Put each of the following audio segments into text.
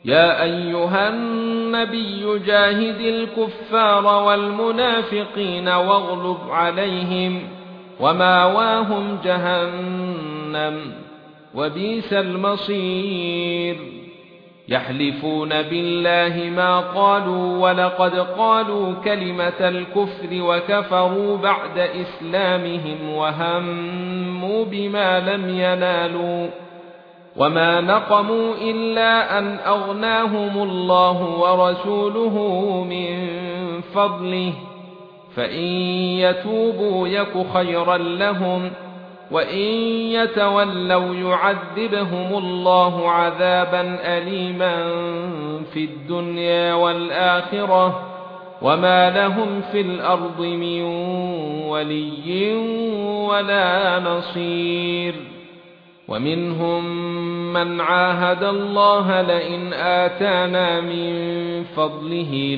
يا ايها النبي جاهد الكفار والمنافقين واغلظ عليهم ومأواهم جهنم وبئس المصير يحلفون بالله ما قالوا ولقد قالوا كلمة الكفر وكفروا بعد إسلامهم وهموا بما لم ينالوا وما نقموا إلا أن أغناهم الله ورسوله من فضله فإن يتوبوا يك خيرا لهم وإن يتولوا يعذبهم الله عذابا أليما في الدنيا والآخرة وما لهم في الأرض من ولي ولا نصير ومنهم من عاهد الله لئن آتانا من فضله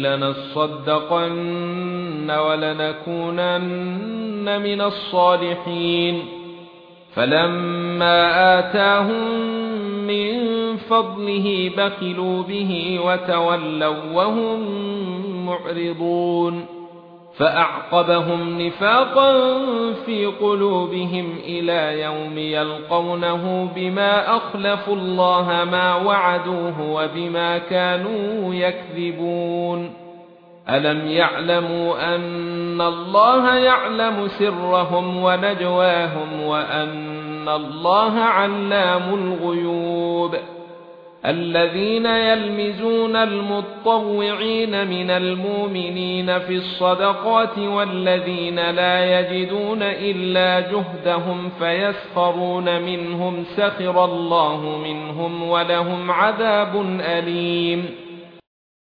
لنصدقن ولنكونن من الصالحين فلما آتاهم من فضله بخلوا به وتولوا وهم معرضون فأعقبهم نفاقا في قلوبهم إلى يوم يلقونه بما أخلفوا الله ما وعدوه وبما كانوا يكذبون ألم يعلموا أن الله يعلم سرهم ونجواهم وأن الله علام الغيوب الذين يلمزون المتطوعين من المؤمنين في الصدقات والذين لا يجدون إلا جهدهم فيسخرون منهم سخر الله منهم ولهم عذاب أليم